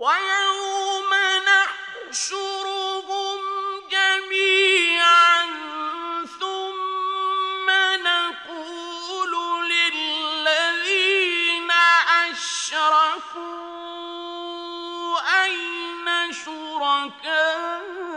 ويوم نحشرهم جميعا ثم نقول للذين أشركوا أين شركاؤكم